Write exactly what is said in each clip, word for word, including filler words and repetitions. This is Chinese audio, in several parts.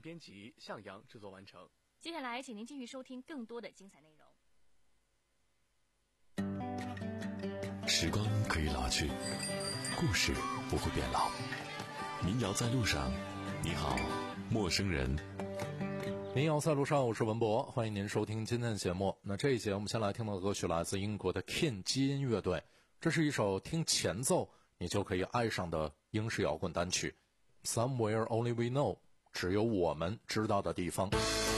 编辑向阳制作完成。 接下来请您继续收听更多的精彩内容。 时光可以老去，故事不会变老。民谣在路上，你好，陌生人。 民谣在路上，我是文博，欢迎您收听今天的节目。那这一节我们先来听到的歌曲来自英国的 King 基因乐队，这是一首听前奏你就可以爱上的英式摇滚单曲 Somewhere Only We Know， 只有我们知道的地方。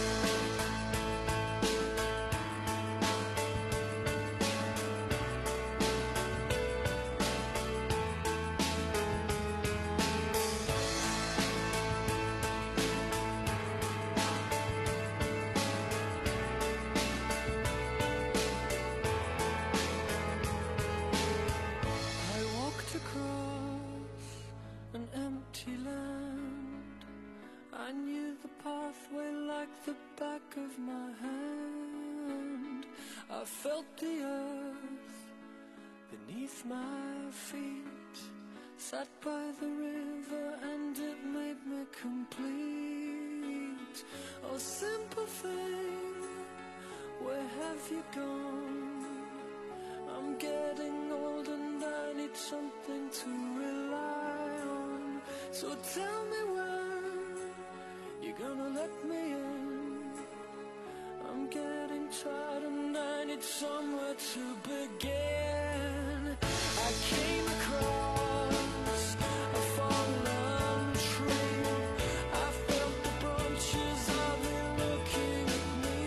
I knew the pathway like the back of my hand. I felt the earth beneath my feet, sat by the river and it made me complete. Oh, simple thing, where have you gone? I'm getting old and I need something to rely on. So tell me when you're gonna let me in. I'm getting tired and I need somewhere to begin. I came across a fallen tree. I felt the branches of it looking at me.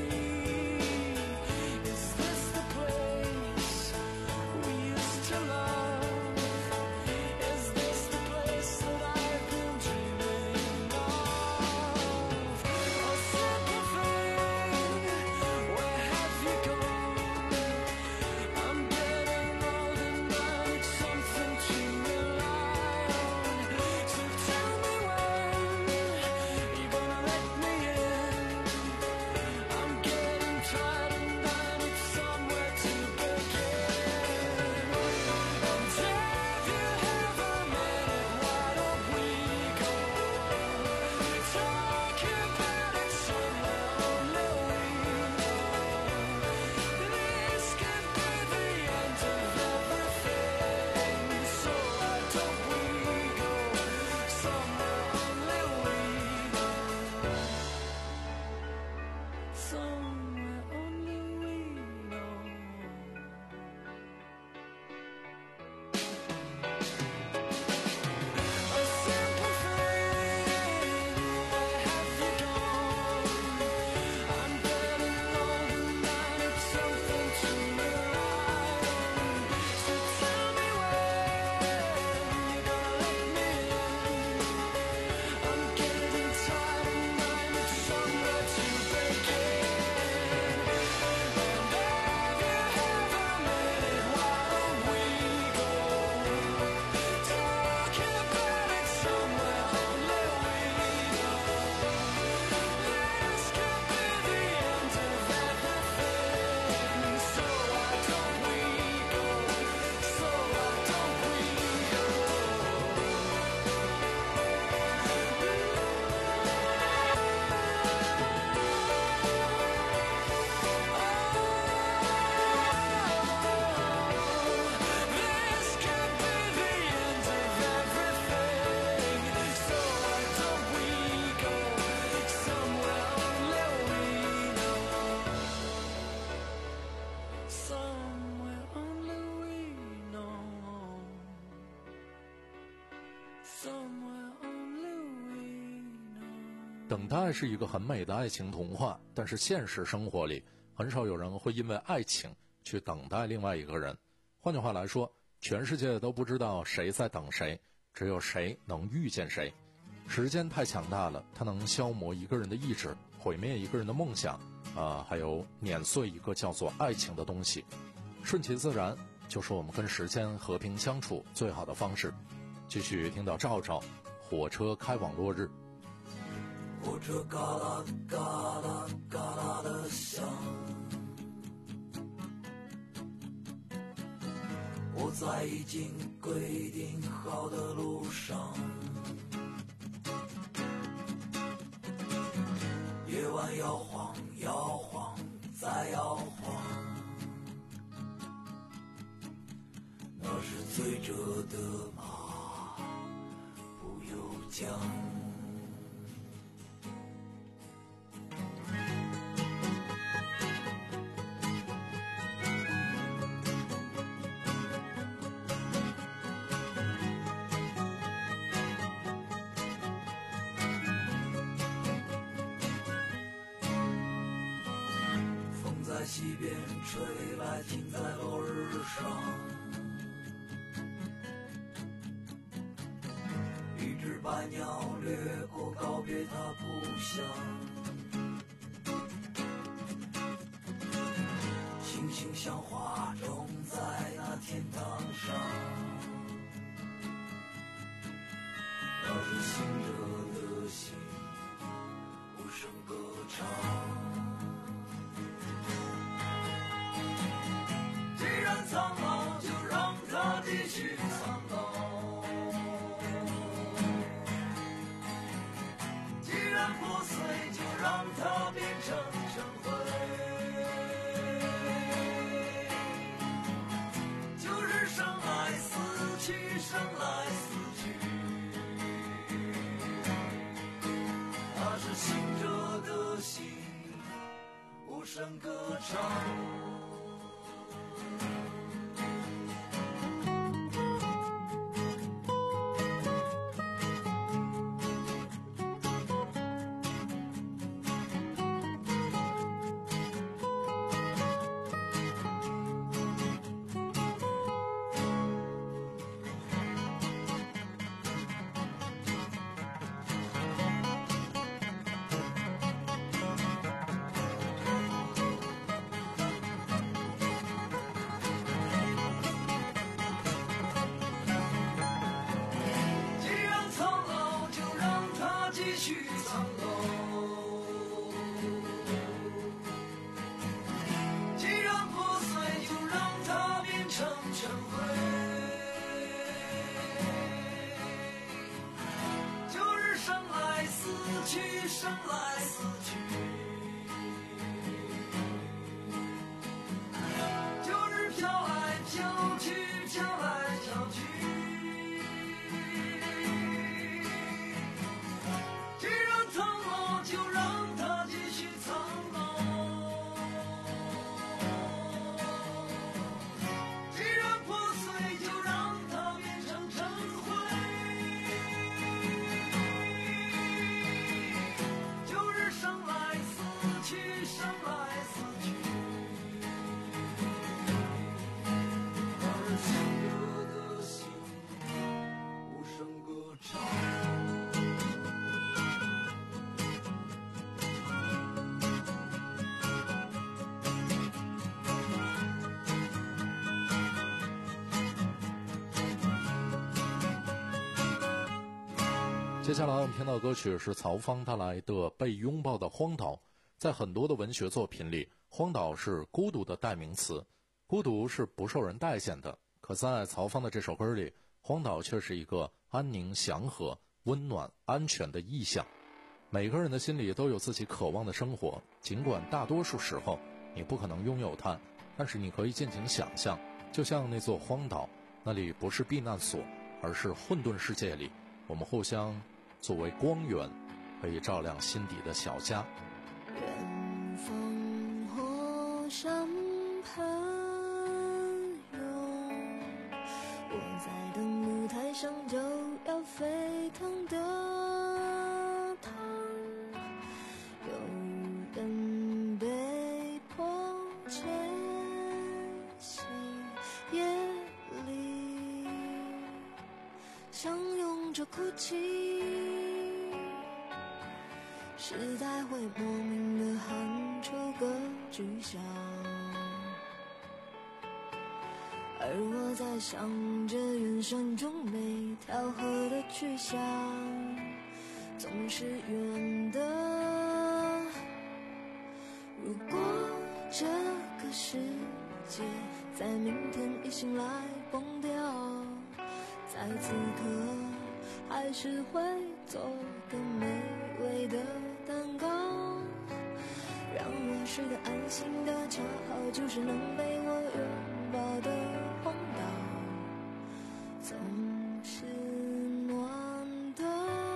Is this the place we used to love? Is this the place that I've been dreaming of? Oh, simple thing, where have you gone? I'm getting old and I need something to rely on. So tell me when you're gonna let me in. I'm getting tired and I need somewhere to begin. And have you ever met it? Why don't we go talk about it somewhere only we know? This could be the end of everything. So why don't we go somewhere only we know? Somewhere only we know. 等待是一个很美的爱情童话，但是现实生活里很少有人会因为爱情去等待另外一个人。换句话来说，全世界都不知道谁在等谁，只有谁能遇见谁。时间太强大了，它能消磨一个人的意志，毁灭一个人的梦想，啊，还有碾碎一个叫做爱情的东西。顺其自然就是我们跟时间和平相处最好的方式。继续听到赵赵，火车开往落日。 火车嘎啦嘎啦嘎啦的响，我在已经规定好的路上， 它摇晃摇晃再摇晃，那是醉着的马，不由缰。在西边吹来，停在落日上。一只白鸟掠过，告别它故乡。星星像花种在那天堂上，那是醒着的心，无声歌唱。苍老就让它继续苍老，既然破碎就让它变成尘灰，就是生来死去，生来死去，它是醒着的心，无声歌唱。生来死去，就是飘来飘去，飘来飘去。既然苍老，就让它继续苍老；既然破碎，就让它变成尘灰。生来死去，生来死去，那是醒着的心，无声歌唱。 接下来我们听到歌曲是曹芳带来的《被拥抱的荒岛》。在很多的文学作品里，荒岛是孤独的代名词，孤独是不受人待见的。可在曹芳的这首歌里，荒岛却是一个安宁、祥和、温暖、安全的意象。每个人的心里都有自己渴望的生活，尽管大多数时候你不可能拥有它，但是你可以尽情想象，就像那座荒岛，那里不是避难所，而是混沌世界里，我们互相作为光源，可以照亮心底的小家。 远方火山喷涌，我在等舞台上就要沸腾的汤，有人被迫迁徙夜里，相拥着哭泣，时代会莫名地喊出个具象，而我在想着远山中每条河的去向，总是远的。如果这个世界在明天一醒来崩掉，在此刻还是会做个美味的蛋糕， 睡得安心的，恰好就是能被我拥抱的荒岛，总是暖的。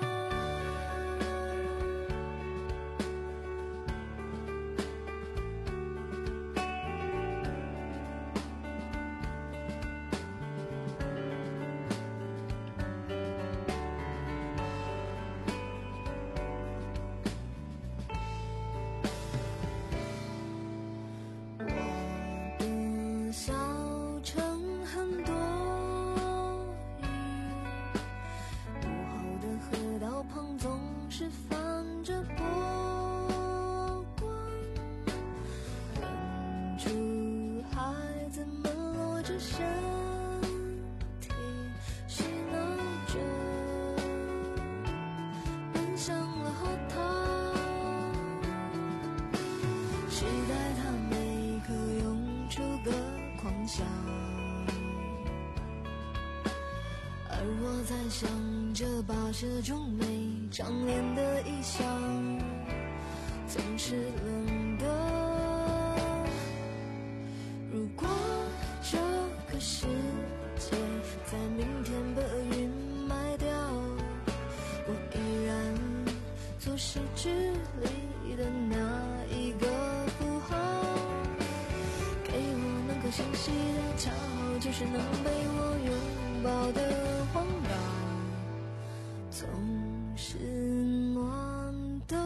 小城很多雨，午后的河道旁总是泛着波光，远处孩子们裸着身体嬉闹着，奔向了河套，期待它每刻涌出个狂笑，而我在想着跋涉中没长脸的异乡，总是冷的。如果这个世界在明天被云埋掉，我依然做失去里的那一个符号，给我能够清晰的，恰好就是能被我拥抱的荒岛，总是暖的。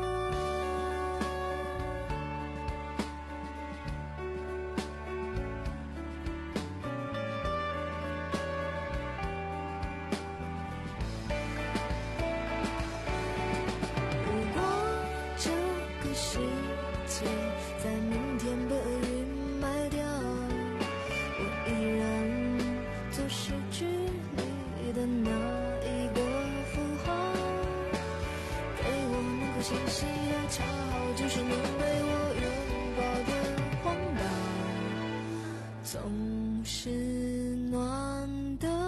如果这个世界在明天被云埋掉，我依然做失去里的那一个符号，给我能够清晰的，恰好就是能被我拥抱的荒岛，总是暖的。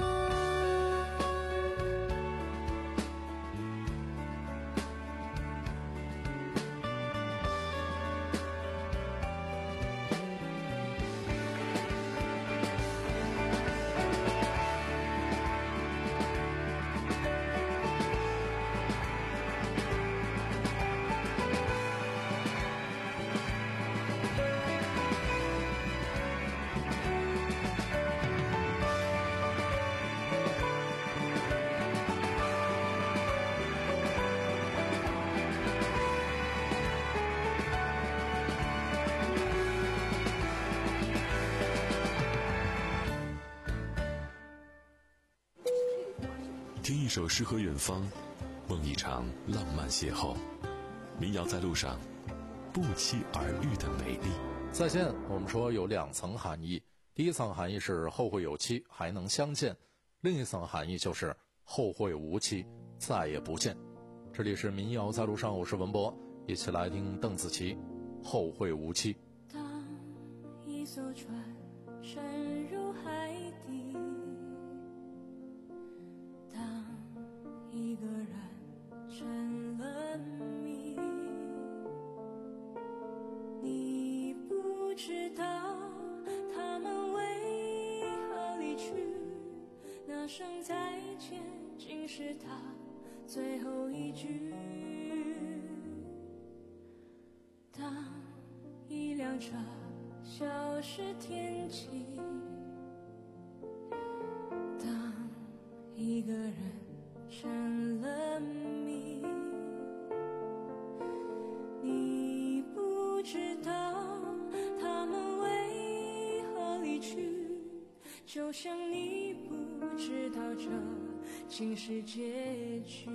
听一首诗和远方，梦一场浪漫邂逅。民谣在路上，不期而遇的美丽。 再见，我们说有两层含义，第一层含义是后会有期，还能相见；另一层含义就是后会无期，再也不见。这里是民谣在路上，我是文博，一起来听邓紫棋《后会无期》。 当一艘船沉入海底，当一个人成了谜，你不知道他们为何离去，那声再见竟是他最后一句。当一辆车消失天际，当一个人成了谜，你不知道他们为何离去，就像你不知道这竟是结局。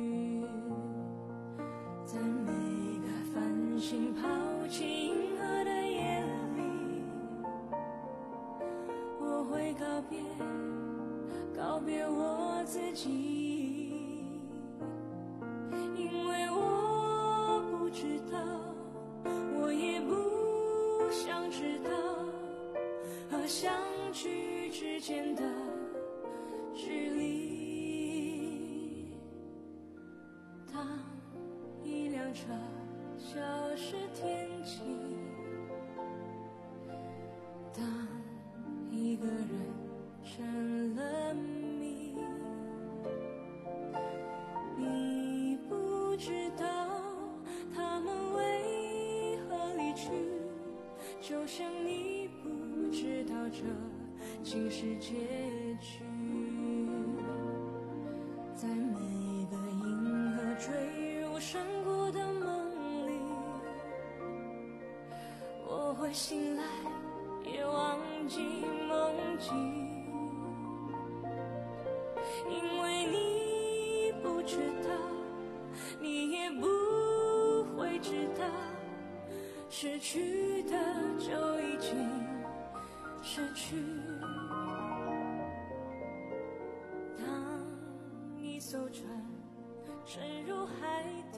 在每个繁星抛弃银河的夜里，我会告别告别我自己，因为我不知道，我也不想知道和相聚之间的距离。当一辆车消失天际。当一个人成了谜，你不知道他们为何离去，就像你不知道这竟是结局。在每个银河坠入山谷的梦里，我会醒来也忘记梦境，因为你不知道，你也不会知道，失去的就已经失去。当一艘船沉入海底，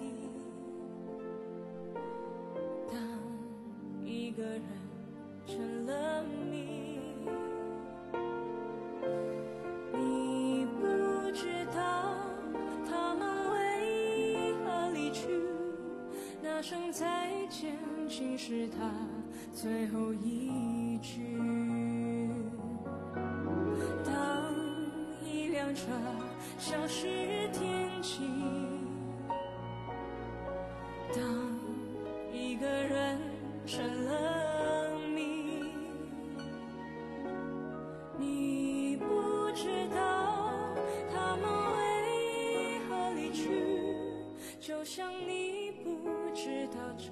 当一个人成了谜，你不知道他们为何离去，那声再见竟是他最后一句。当一辆车消失天际，当一个人成了谜，你不知道他们为何离去，就像你不知道这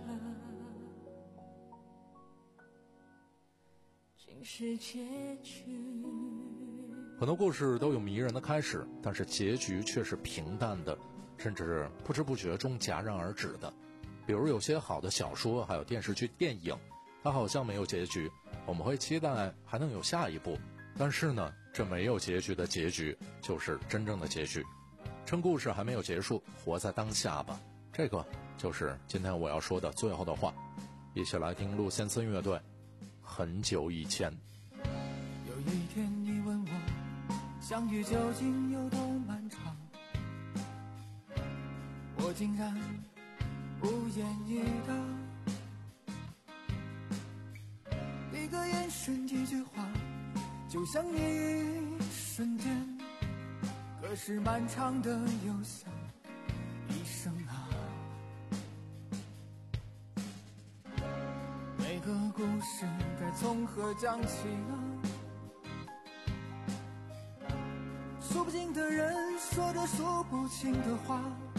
竟是结局。 很多故事都有迷人的开始，但是结局却是平淡的，甚至不知不觉中戛然而止的。比如有些好的小说还有电视剧电影，它好像没有结局，我们会期待还能有下一部，但是呢，这没有结局的结局就是真正的结局。趁故事还没有结束，活在当下吧，这个就是今天我要说的最后的话。一起来听陆先森乐队很久以前。 有一天你问我相遇究竟有多漫长，我竟然无言以答，一个眼神一句话，就像一瞬间，可是漫长的又像一生啊。每个故事该从何讲起呢？数不尽的人说着数不清的话，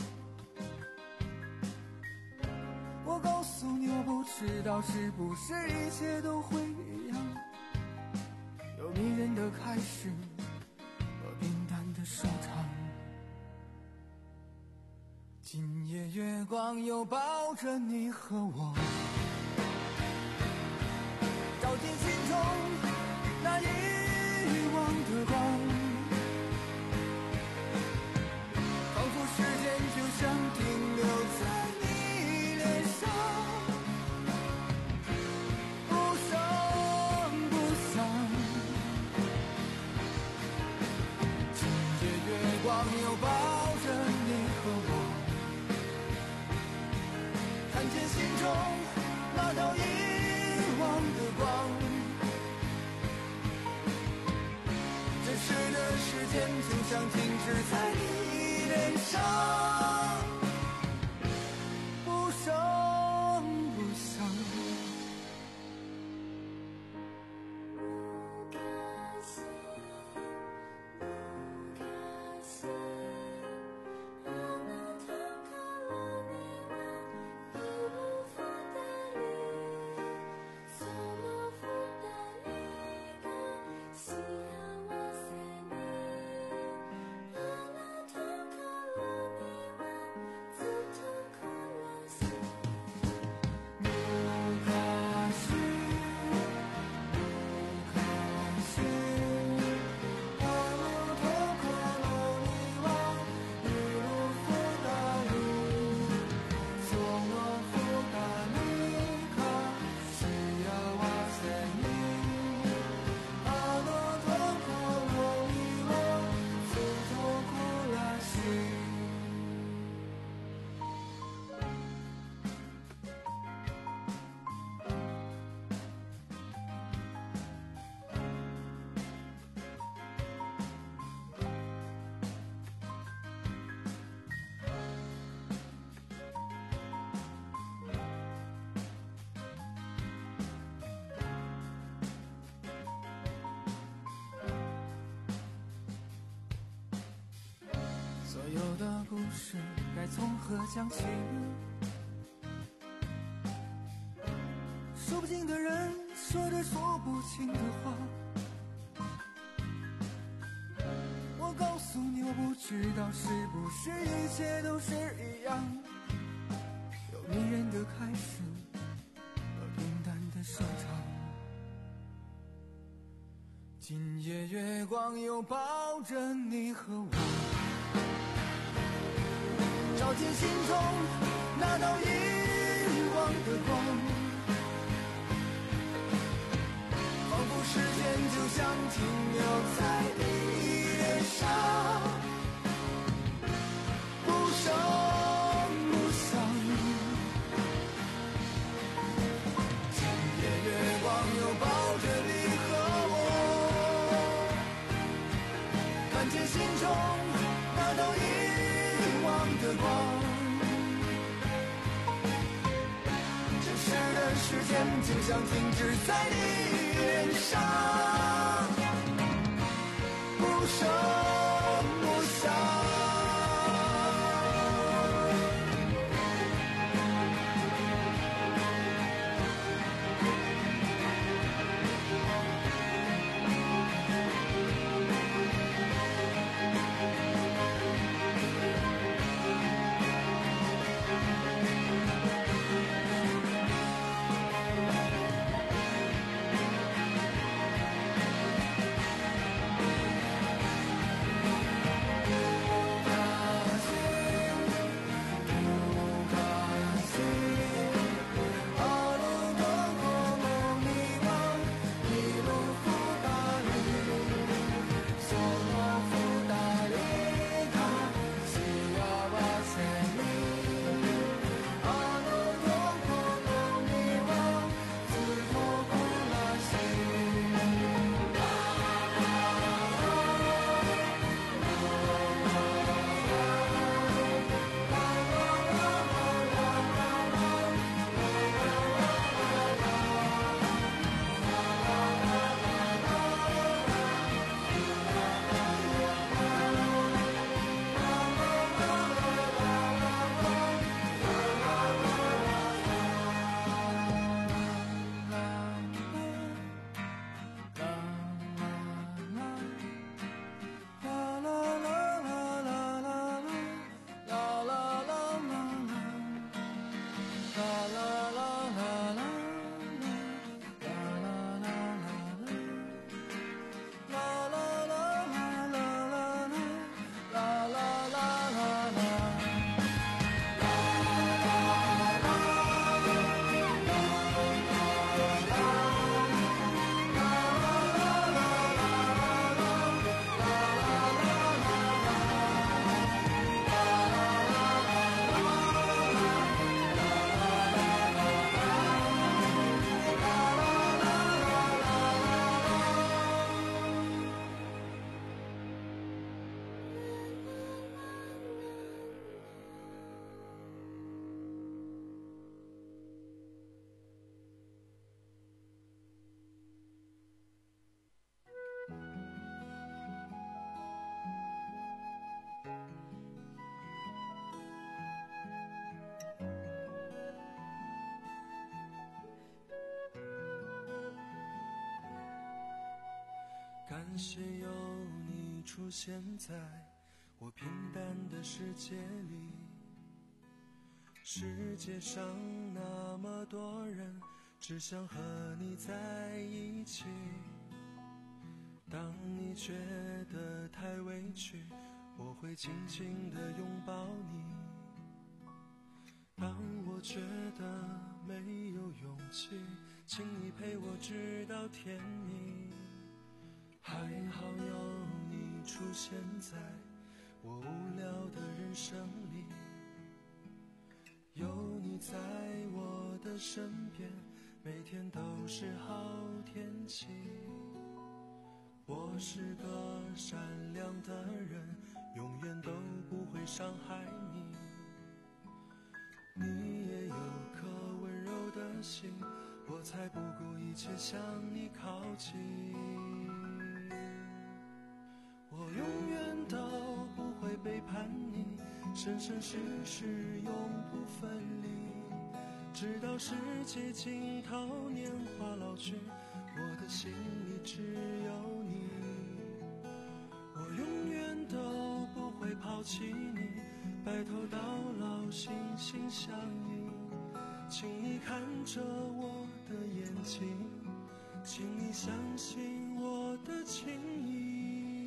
我告诉你我不知道是不是一切都会一样，有迷人的开始和平淡的收场。今夜月光又抱着你和我，照进心中那遗忘的光，仿佛时间就像停留在你脸上，不声不响。今夜月光又抱着你和我，看见心中那道遗忘的光，真实的时间就像停止在你脸上，不声不响。 不可惜，不可惜，让那偷看了你我一部分的你，怎么负担一个喜欢我在你，让那偷看了你我有的故事该从何讲起？说不尽的人说着说不清的话，我告诉你，我不知道是不是一切都是一样，有迷人的开始和平淡的收场。今夜月光又抱着你和我，照进心中那道遗忘的光，仿佛时间就像停留在你脸上，不声不响。今夜月光又抱着你和我，看见心中那道遗忘的光。真实的时间就像停止在你脸上，不声不响。 感谢有你出现在我平淡的世界里，世界上那么多人只想和你在一起，当你觉得太委屈，我会紧紧地拥抱你，当我觉得没有勇气，请你陪我直到天明。还好有你出现在我无聊的人生里，有你在我的身边，每天都是好天气。我是个善良的人，永远都不会伤害你，你也有颗温柔的心，我才不顾一切向你靠近。我永远都不会背叛你，生生世世永不分离，直到世界尽头，年华老去，我的心里只有你。我永远都不会抛弃你，白头到老，心心相印。请你看着我的眼睛，请你相信我的情意。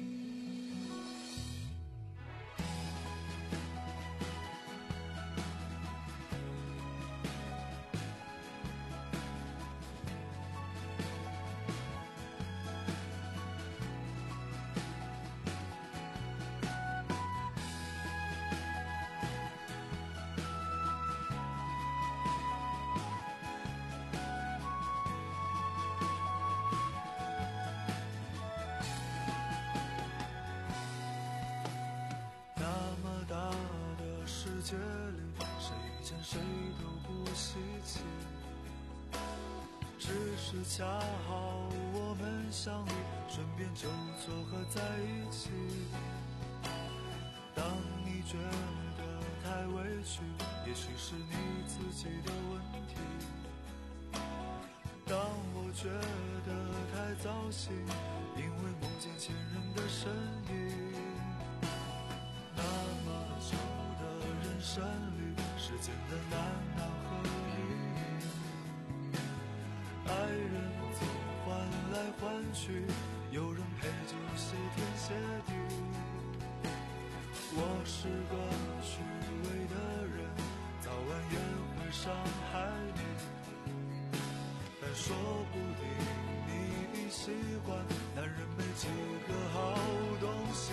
世界里，谁遇见谁都不稀奇，只是恰好我们相遇，顺便就撮合在一起。当你觉得太委屈，也许是你自己的问题；当我觉得太糟心，因为梦见前任的身影。那么久人生里，时间的难能和易，爱人总换来换去，有人陪就谢天谢地。我是个虚伪的人，早晚也会伤害你，但说不定你已习惯男人没几个好东西。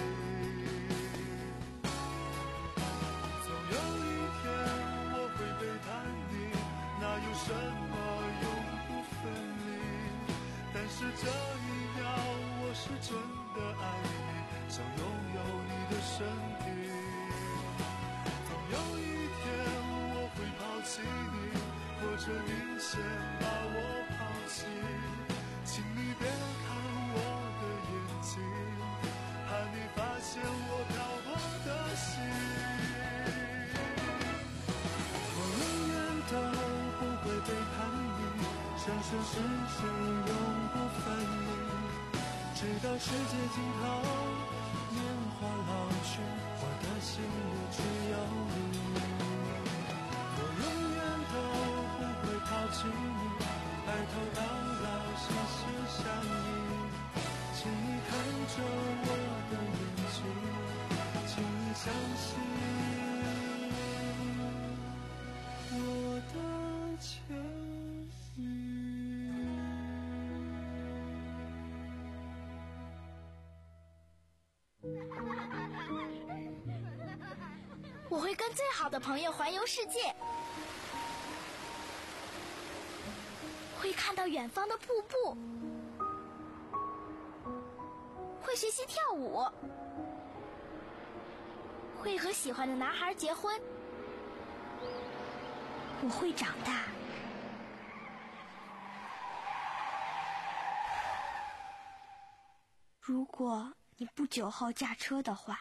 哪有什么永不分离？但是这一秒，我是真的爱你，想拥有你的身体。总有一天我会抛弃你，或者你先把我抛弃。请你别看我的眼睛，怕你发现我漂泊的心。都不会背叛你，生生世世永不分离，直到世界尽头，年华老去，我的心里只有你。我永远都不会抛弃你，白头到老，心心相印。请你看着我的眼睛，请你相信我的情意。 我会跟最好的朋友环游世界，会看到远方的瀑布，会学习跳舞，会和喜欢的男孩结婚。我会长大。如果你不酒后驾车的话，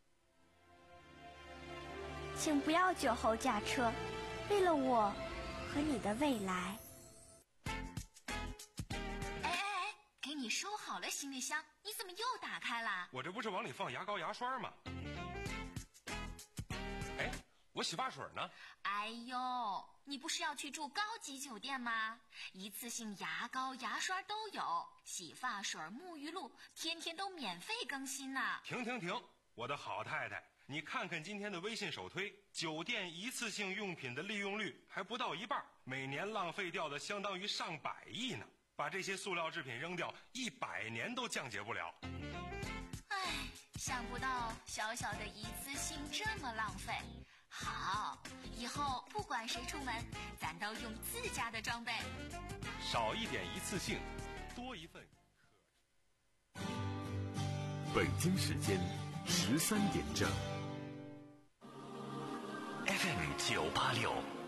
请不要酒后驾车，为了我和你的未来。 哎哎哎，给你收好了行李箱，你怎么又打开了？ 我这不是往里放牙膏牙刷吗？哎，我洗发水呢。 哎呦，你不是要去住高级酒店吗？一次性牙膏牙刷都有，洗发水沐浴露天天都免费更新呢。 停停停，我的好太太，你看看今天的微信首推，酒店一次性用品的利用率还不到一半，每年浪费掉的相当于上百亿呢。把这些塑料制品扔掉，一百年都降解不了。 唉，想不到小小的一次性这么浪费。好，以后不管谁出门，咱都用自家的装备。 少一点一次性，多一份。 北京时间十三点整。 F M 九八六。